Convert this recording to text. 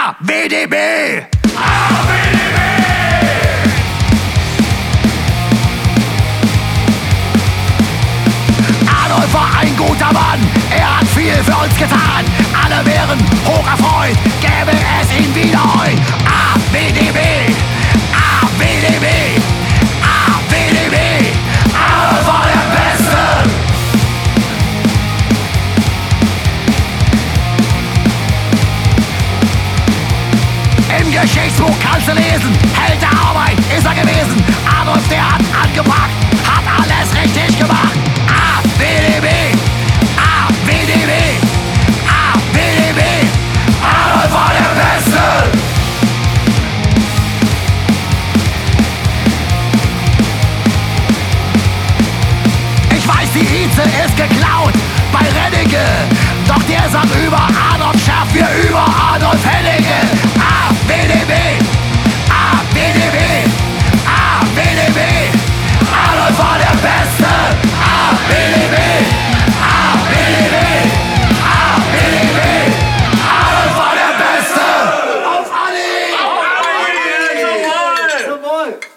AWDB! Adolf war ein guter Mann, er hat viel für uns getan. Alle wären hoch erfreut, gäbe es ihn wieder heut. AWDB! AWDB! AWDB! Adolf war der Beste! Im Geschichtsbuch kannst du lesen, Held der Arbeit ist er gewesen. Adolf, der hat angepackt, hat alles richtig gemacht. AWDB! AWDB! AWDB! Adolf war der Beste! Ich weiß, die Ize ist geklaut bei Rennecke, doch der sang über Adolf Scherf, wir über Adolf Hennecke. AWDB! AWDB! AWDB! Adolf war der Beste! AWDB! AWDB! AWDB! Adolf war der Beste! Auf alle! Auf alle! Zum Wohl!